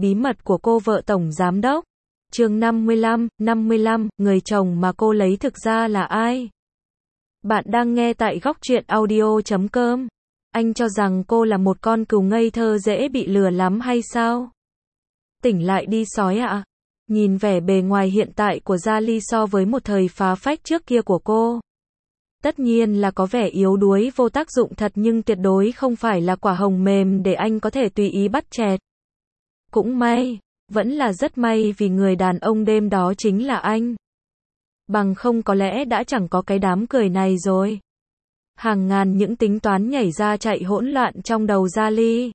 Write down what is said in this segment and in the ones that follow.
bí mật của cô vợ tổng giám đốc. Chương 55, người chồng mà cô lấy thực ra là ai? Bạn đang nghe tại góc truyện audio.com. Anh cho rằng cô là một con cừu ngây thơ dễ bị lừa lắm hay sao? Tỉnh lại đi sói ạ. Nhìn vẻ bề ngoài hiện tại của Gia Ly so với một thời phá phách trước kia của cô. Tất nhiên là có vẻ yếu đuối vô tác dụng thật, nhưng tuyệt đối không phải là quả hồng mềm để anh có thể tùy ý bắt chẹt. Cũng may, vẫn là rất may vì người đàn ông đêm đó chính là anh. Bằng không có lẽ đã chẳng có cái đám cười này rồi. Hàng ngàn những tính toán nhảy ra chạy hỗn loạn trong đầu Gia Ly.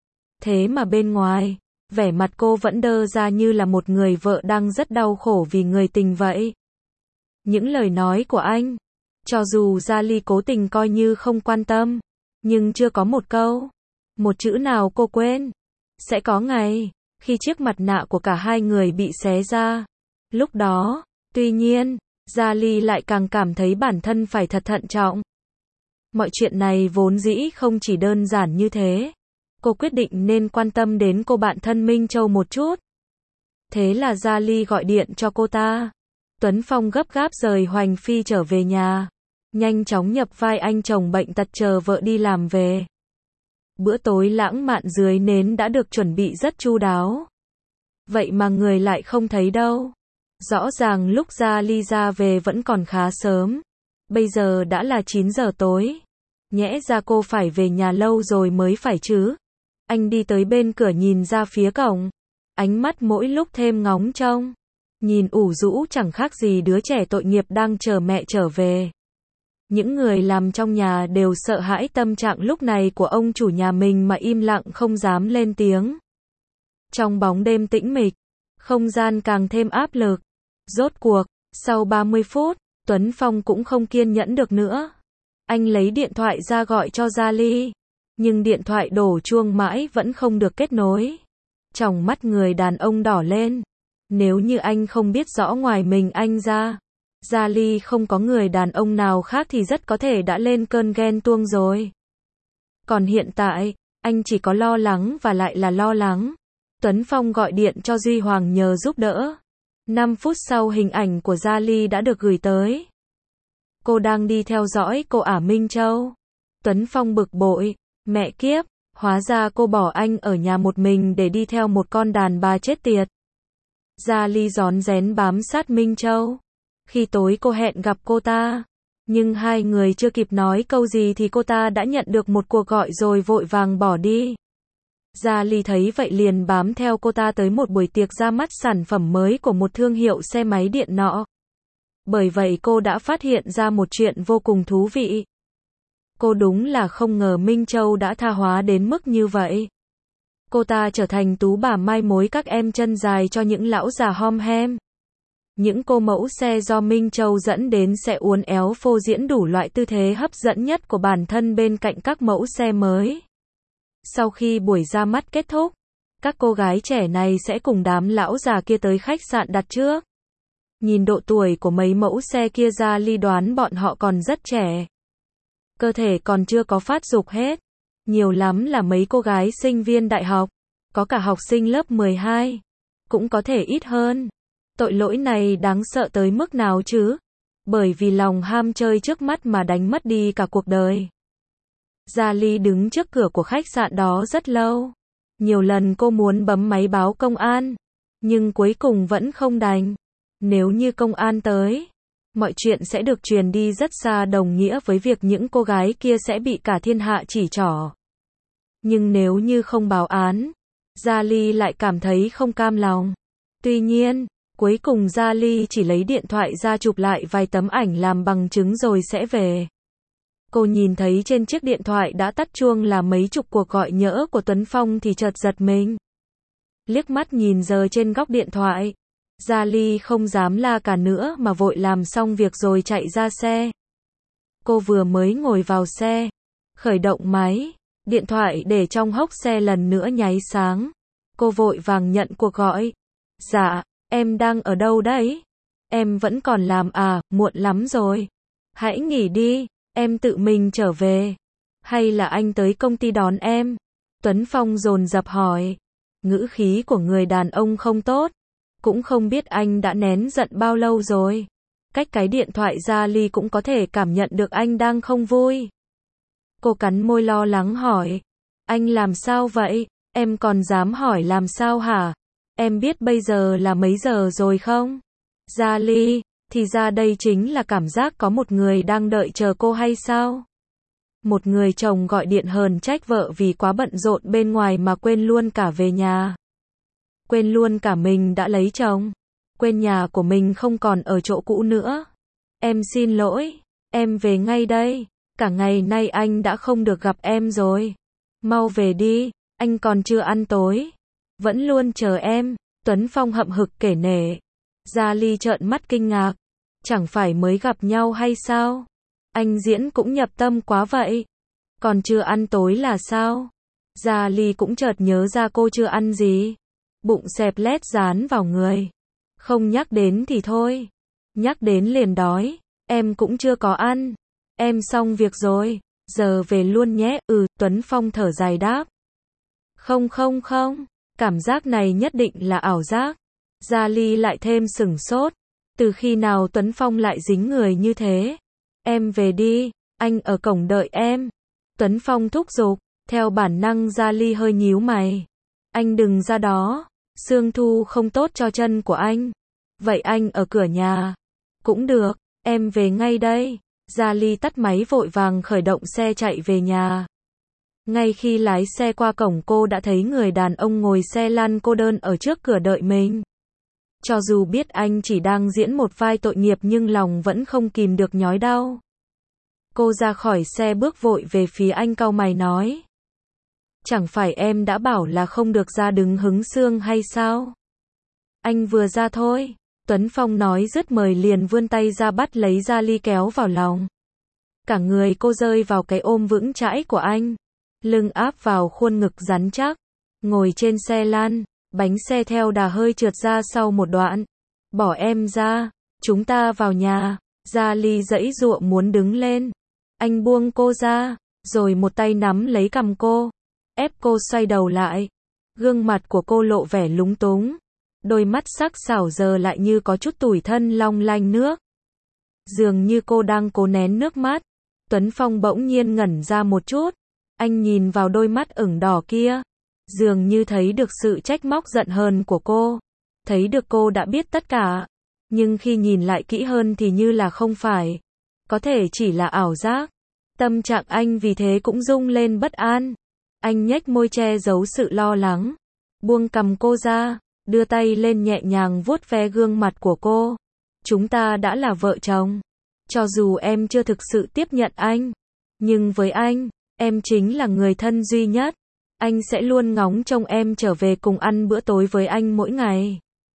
Thế mà bên ngoài, vẻ mặt cô vẫn đơ ra như là một người vợ đang rất đau khổ vì người tình vậy. Những lời nói của anh, cho dù Gia Ly cố tình coi như không quan tâm, nhưng chưa có một câu, một chữ nào cô quên. Sẽ có ngày, khi chiếc mặt nạ của cả hai người bị xé ra. Lúc đó, tuy nhiên, Gia Ly lại càng cảm thấy bản thân phải thật thận trọng. Mọi chuyện này vốn dĩ không chỉ đơn giản như thế. Cô quyết định nên quan tâm đến cô bạn thân Minh Châu một chút. Thế là Gia Ly gọi điện cho cô ta. Tuấn Phong gấp gáp rời Hoành Phi trở về nhà. Nhanh chóng nhập vai anh chồng bệnh tật chờ vợ đi làm về. Bữa tối lãng mạn dưới nến đã được chuẩn bị rất chu đáo. Vậy mà người lại không thấy đâu. Rõ ràng lúc Gia Ly ra về vẫn còn khá sớm. Bây giờ đã là 9 giờ tối. Nhẽ ra cô phải về nhà lâu rồi mới phải chứ. Anh đi tới bên cửa nhìn ra phía cổng. Ánh mắt mỗi lúc thêm ngóng trông. Nhìn ủ rũ chẳng khác gì đứa trẻ tội nghiệp đang chờ mẹ trở về. Những người làm trong nhà đều sợ hãi tâm trạng lúc này của ông chủ nhà mình mà im lặng không dám lên tiếng. Trong bóng đêm tĩnh mịch, không gian càng thêm áp lực. Rốt cuộc, sau 30 phút, Tuấn Phong cũng không kiên nhẫn được nữa. Anh lấy điện thoại ra gọi cho Gia Ly. Nhưng điện thoại đổ chuông mãi vẫn không được kết nối. Tròng mắt người đàn ông đỏ lên. Nếu như anh không biết rõ ngoài mình anh ra, Gia Ly không có người đàn ông nào khác thì rất có thể đã lên cơn ghen tuông rồi. Còn hiện tại, anh chỉ có lo lắng và lại là lo lắng. Tuấn Phong gọi điện cho Duy Hoàng nhờ giúp đỡ. 5 phút sau hình ảnh của Gia Ly đã được gửi tới. Cô đang đi theo dõi cô ả Minh Châu. Tuấn Phong bực bội. Mẹ kiếp, hóa ra cô bỏ anh ở nhà một mình để đi theo một con đàn bà chết tiệt. Gia Ly rón rén bám sát Minh Châu. Khi tối cô hẹn gặp cô ta. Nhưng hai người chưa kịp nói câu gì thì cô ta đã nhận được một cuộc gọi rồi vội vàng bỏ đi. Gia Ly thấy vậy liền bám theo cô ta tới một buổi tiệc ra mắt sản phẩm mới của một thương hiệu xe máy điện nọ. Bởi vậy cô đã phát hiện ra một chuyện vô cùng thú vị. Cô đúng là không ngờ Minh Châu đã tha hóa đến mức như vậy. Cô ta trở thành tú bà mai mối các em chân dài cho những lão già hom hem. Những cô mẫu xe do Minh Châu dẫn đến sẽ uốn éo phô diễn đủ loại tư thế hấp dẫn nhất của bản thân bên cạnh các mẫu xe mới. Sau khi buổi ra mắt kết thúc, các cô gái trẻ này sẽ cùng đám lão già kia tới khách sạn đặt trước. Nhìn độ tuổi của mấy mẫu xe kia Gia Ly đoán bọn họ còn rất trẻ. Cơ thể còn chưa có phát dục hết. Nhiều lắm là mấy cô gái sinh viên đại học. Có cả học sinh lớp 12. Cũng có thể ít hơn. Tội lỗi này đáng sợ tới mức nào chứ? Bởi vì lòng ham chơi trước mắt mà đánh mất đi cả cuộc đời. Gia Ly đứng trước cửa của khách sạn đó rất lâu. Nhiều lần cô muốn bấm máy báo công an. Nhưng cuối cùng vẫn không đành. Nếu như công an tới, mọi chuyện sẽ được truyền đi rất xa, đồng nghĩa với việc những cô gái kia sẽ bị cả thiên hạ chỉ trỏ. Nhưng nếu như không báo án, Gia Ly lại cảm thấy không cam lòng. Tuy nhiên, cuối cùng Gia Ly chỉ lấy điện thoại ra chụp lại vài tấm ảnh làm bằng chứng rồi sẽ về. Cô nhìn thấy trên chiếc điện thoại đã tắt chuông là mấy chục cuộc gọi nhỡ của Tuấn Phong thì chợt giật mình. Liếc mắt nhìn giờ trên góc điện thoại, Gia Ly không dám la cả nữa mà vội làm xong việc rồi chạy ra xe. Cô vừa mới ngồi vào xe, khởi động máy, điện thoại để trong hốc xe lần nữa nháy sáng. Cô vội vàng nhận cuộc gọi. Dạ, em đang ở đâu đấy? Em vẫn còn làm à, muộn lắm rồi. Hãy nghỉ đi, em tự mình trở về. Hay là anh tới công ty đón em? Tuấn Phong dồn dập hỏi. Ngữ khí của người đàn ông không tốt. Cũng không biết anh đã nén giận bao lâu rồi. Cách cái điện thoại ra Ly cũng có thể cảm nhận được anh đang không vui. Cô cắn môi lo lắng hỏi. Anh làm sao vậy? Em còn dám hỏi làm sao hả? Em biết bây giờ là mấy giờ rồi không? Gia Ly, thì ra đây chính là cảm giác có một người đang đợi chờ cô hay sao? Một người chồng gọi điện hờn trách vợ vì quá bận rộn bên ngoài mà quên luôn cả về nhà. Quên luôn cả mình đã lấy chồng. Quên nhà của mình không còn ở chỗ cũ nữa. Em xin lỗi, em về ngay đây. Cả ngày nay anh đã không được gặp em rồi. Mau về đi, anh còn chưa ăn tối. Vẫn luôn chờ em. Tuấn Phong hậm hực kể nể. Gia Ly trợn mắt kinh ngạc. Chẳng phải mới gặp nhau hay sao? Anh diễn cũng nhập tâm quá vậy. Còn chưa ăn tối là sao? Gia Ly cũng chợt nhớ ra cô chưa ăn gì. Bụng xẹp lét dán vào người. Không nhắc đến thì thôi. Nhắc đến liền đói. Em cũng chưa có ăn. Em xong việc rồi. Giờ về luôn nhé. Tuấn Phong thở dài đáp. Không. Cảm giác này nhất định là ảo giác. Gia Ly lại thêm sửng sốt. Từ khi nào Tuấn Phong lại dính người như thế? Em về đi. Anh ở cổng đợi em. Tuấn Phong thúc giục. Theo bản năng Gia Ly hơi nhíu mày. Anh đừng ra đó. Sương thu không tốt cho chân của anh. Vậy anh ở cửa nhà. Cũng được. Em về ngay đây. Gia Ly tắt máy vội vàng khởi động xe chạy về nhà. Ngay khi lái xe qua cổng cô đã thấy người đàn ông ngồi xe lăn cô đơn ở trước cửa đợi mình. Cho dù biết anh chỉ đang diễn một vai tội nghiệp nhưng lòng vẫn không kìm được nhói đau. Cô ra khỏi xe bước vội về phía anh cau mày nói. Chẳng phải em đã bảo là không được ra đứng hứng xương hay sao? Anh vừa ra thôi. Tuấn Phong nói dứt mời liền vươn tay ra bắt lấy Gia Ly kéo vào lòng. Cả người cô rơi vào cái ôm vững chãi của anh. Lưng áp vào khuôn ngực rắn chắc. Ngồi trên xe lăn, bánh xe theo đà hơi trượt ra sau một đoạn. Bỏ em ra, chúng ta vào nhà. Gia Ly giãy giụa muốn đứng lên. Anh buông cô ra, rồi một tay nắm lấy cằm cô. Ép cô xoay đầu lại. Gương mặt của cô lộ vẻ lúng túng. Đôi mắt sắc sảo giờ lại như có chút tủi thân long lanh nước. Dường như cô đang cố nén nước mắt. Tuấn Phong bỗng nhiên ngẩn ra một chút. Anh nhìn vào đôi mắt ửng đỏ kia. Dường như thấy được sự trách móc giận hờn của cô. Thấy được cô đã biết tất cả. Nhưng khi nhìn lại kỹ hơn thì như là không phải. Có thể chỉ là ảo giác. Tâm trạng anh vì thế cũng rung lên bất an. Anh nhếch môi che giấu sự lo lắng. Buông cằm cô ra. Đưa tay lên nhẹ nhàng vuốt ve gương mặt của cô. Chúng ta đã là vợ chồng. Cho dù em chưa thực sự tiếp nhận anh. Nhưng với anh, em chính là người thân duy nhất. Anh sẽ luôn ngóng trông em trở về cùng ăn bữa tối với anh mỗi ngày.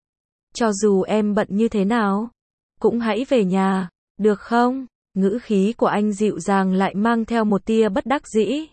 Cho dù em bận như thế nào, cũng hãy về nhà, được không? Ngữ khí của anh dịu dàng lại mang theo một tia bất đắc dĩ.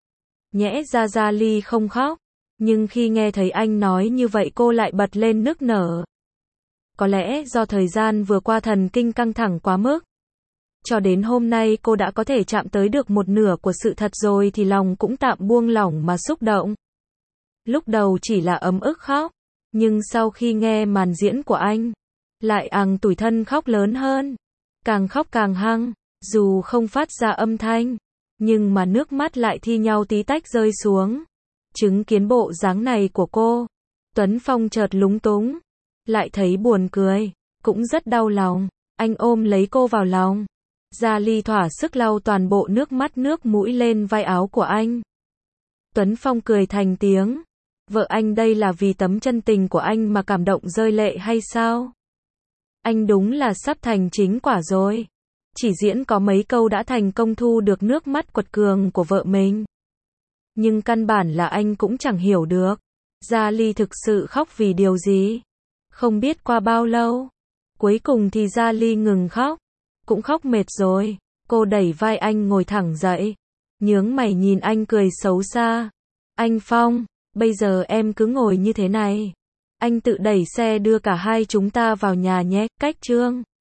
Nhẽ ra Gia Ly không khóc. Nhưng khi nghe thấy anh nói như vậy cô lại bật lên nức nở. Có lẽ do thời gian vừa qua thần kinh căng thẳng quá mức. Cho đến hôm nay cô đã có thể chạm tới được một nửa của sự thật rồi thì lòng cũng tạm buông lỏng mà xúc động. Lúc đầu chỉ là ấm ức khóc. Nhưng sau khi nghe màn diễn của anh, lại tủi thân khóc lớn hơn. Càng khóc càng hăng, dù không phát ra âm thanh. Nhưng mà nước mắt lại thi nhau tí tách rơi xuống. Chứng kiến bộ dáng này của cô, Tuấn Phong chợt lúng túng, lại thấy buồn cười, cũng rất đau lòng. Anh ôm lấy cô vào lòng. Gia Ly thỏa sức lau toàn bộ nước mắt nước mũi lên vai áo của anh. Tuấn Phong cười thành tiếng. Vợ anh đây là vì tấm chân tình của anh mà cảm động rơi lệ hay sao? Anh đúng là sắp thành chính quả rồi. Chỉ diễn có mấy câu đã thành công thu được nước mắt quật cường của vợ mình. Nhưng căn bản là anh cũng chẳng hiểu được. Gia Ly thực sự khóc vì điều gì? Không biết qua bao lâu. Cuối cùng thì Gia Ly ngừng khóc. Cũng khóc mệt rồi. Cô đẩy vai anh ngồi thẳng dậy. Nhướng mày nhìn anh cười xấu xa. Anh Phong, bây giờ em cứ ngồi như thế này. Anh tự đẩy xe đưa cả hai chúng ta vào nhà nhé. Cách chương